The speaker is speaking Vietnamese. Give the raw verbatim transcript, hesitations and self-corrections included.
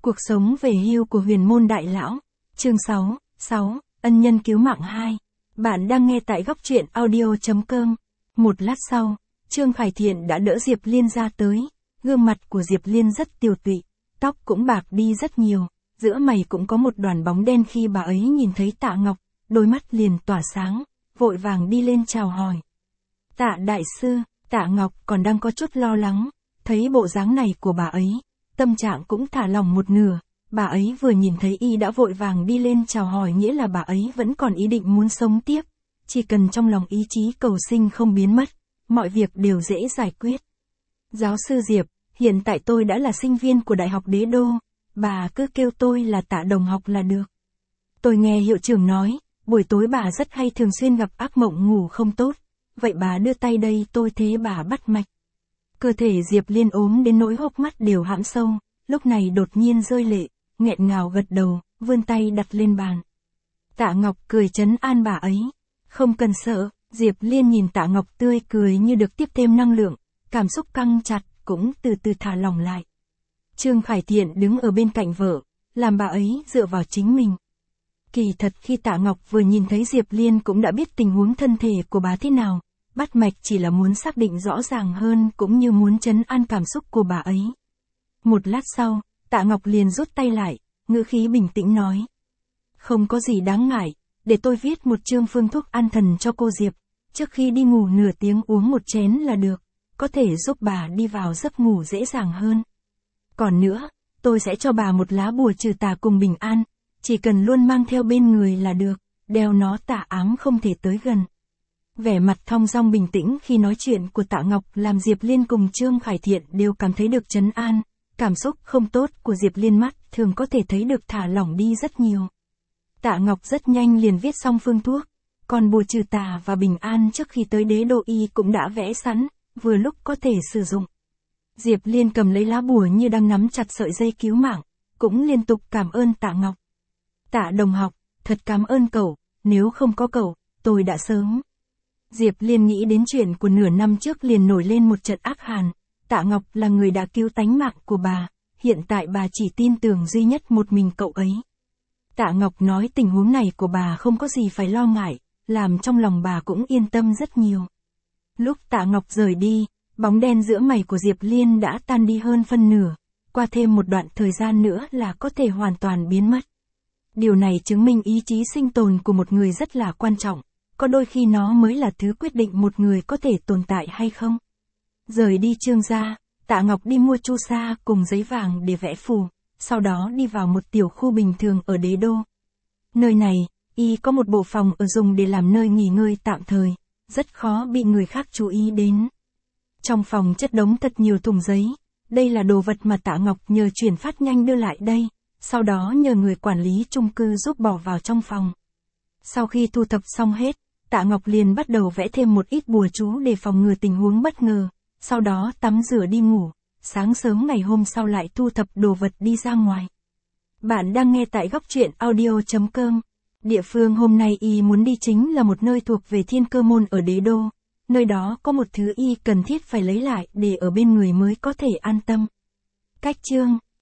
Cuộc sống về hưu của huyền môn đại lão. Chương sáu, sáu, ân nhân cứu mạng hai. Bạn đang nghe tại góc truyện audio chấm com. Một lát sau, Trương Khải Thiện đã đỡ Diệp Liên ra tới. Gương mặt của Diệp Liên rất tiều tụy, tóc cũng bạc đi rất nhiều, giữa mày cũng có một đoàn bóng đen. Khi bà ấy nhìn thấy Tạ Ngọc, đôi mắt liền tỏa sáng, vội vàng đi lên chào hỏi. Tạ đại sư. Tạ Ngọc còn đang có chút lo lắng, thấy bộ dáng này của bà ấy, tâm trạng cũng thả lỏng một nửa. Bà ấy vừa nhìn thấy y đã vội vàng đi lên chào hỏi, nghĩa là bà ấy vẫn còn ý định muốn sống tiếp. Chỉ cần trong lòng ý chí cầu sinh không biến mất, mọi việc đều dễ giải quyết. Giáo sư Diệp, hiện tại tôi đã là sinh viên của Đại học Đế Đô, bà cứ kêu tôi là Tạ đồng học là được. Tôi nghe hiệu trưởng nói, buổi tối bà rất hay thường xuyên gặp ác mộng ngủ không tốt, vậy bà đưa tay đây tôi thế bà bắt mạch. Cơ thể Diệp Liên ốm đến nỗi hốc mắt đều hãm sâu, lúc này đột nhiên rơi lệ, nghẹn ngào gật đầu, vươn tay đặt lên bàn. Tạ Ngọc cười trấn an bà ấy. Không cần sợ. Diệp Liên nhìn Tạ Ngọc tươi cười như được tiếp thêm năng lượng, cảm xúc căng chặt cũng từ từ thả lỏng lại. Trương Khải Thiện đứng ở bên cạnh vợ, làm bà ấy dựa vào chính mình. Kỳ thật khi Tạ Ngọc vừa nhìn thấy Diệp Liên cũng đã biết tình huống thân thể của bà thế nào, bắt mạch chỉ là muốn xác định rõ ràng hơn cũng như muốn trấn an cảm xúc của bà ấy. Một lát sau, Tạ Ngọc liền rút tay lại, ngữ khí bình tĩnh nói. Không có gì đáng ngại, để tôi viết một chương phương thuốc an thần cho cô Diệp, trước khi đi ngủ nửa tiếng uống một chén là được, có thể giúp bà đi vào giấc ngủ dễ dàng hơn. Còn nữa, tôi sẽ cho bà một lá bùa trừ tà cùng bình an, chỉ cần luôn mang theo bên người là được, đeo nó tà ám không thể tới gần. Vẻ mặt thong dong bình tĩnh khi nói chuyện của Tạ Ngọc làm Diệp Liên cùng Trương Khải Thiện đều cảm thấy được trấn an, cảm xúc không tốt của Diệp Liên mắt thường có thể thấy được thả lỏng đi rất nhiều. Tạ Ngọc rất nhanh liền viết xong phương thuốc, còn bùa trừ tà và bình an trước khi tới Đế Đô y cũng đã vẽ sẵn, vừa lúc có thể sử dụng. Diệp Liên cầm lấy lá bùa như đang nắm chặt sợi dây cứu mạng, cũng liên tục cảm ơn Tạ Ngọc. Tạ đồng học, thật cảm ơn cậu, nếu không có cậu, tôi đã sớm. Diệp Liên nghĩ đến chuyện của nửa năm trước liền nổi lên một trận ác hàn. Tạ Ngọc là người đã cứu tánh mạng của bà, hiện tại bà chỉ tin tưởng duy nhất một mình cậu ấy. Tạ Ngọc nói tình huống này của bà không có gì phải lo ngại, làm trong lòng bà cũng yên tâm rất nhiều. Lúc Tạ Ngọc rời đi, bóng đen giữa mày của Diệp Liên đã tan đi hơn phân nửa, qua thêm một đoạn thời gian nữa là có thể hoàn toàn biến mất. Điều này chứng minh ý chí sinh tồn của một người rất là quan trọng, có đôi khi nó mới là thứ quyết định một người có thể tồn tại hay không. Rời đi Trương gia, Tạ Ngọc đi mua chu sa cùng giấy vàng để vẽ phù, sau đó đi vào một tiểu khu bình thường ở Đế Đô. Nơi này, y có một bộ phòng ở dùng để làm nơi nghỉ ngơi tạm thời, rất khó bị người khác chú ý đến. Trong phòng chất đống thật nhiều thùng giấy, đây là đồ vật mà Tạ Ngọc nhờ chuyển phát nhanh đưa lại đây, sau đó nhờ người quản lý chung cư giúp bỏ vào trong phòng. Sau khi thu thập xong hết, Tạ Ngọc liền bắt đầu vẽ thêm một ít bùa chú để phòng ngừa tình huống bất ngờ, sau đó tắm rửa đi ngủ, sáng sớm ngày hôm sau lại thu thập đồ vật đi ra ngoài. Bạn đang nghe tại góc truyện audio chấm com. Địa phương hôm nay y muốn đi chính là một nơi thuộc về Thiên Cơ Môn ở Đế Đô, nơi đó có một thứ y cần thiết phải lấy lại để ở bên người mới có thể an tâm. Cách chương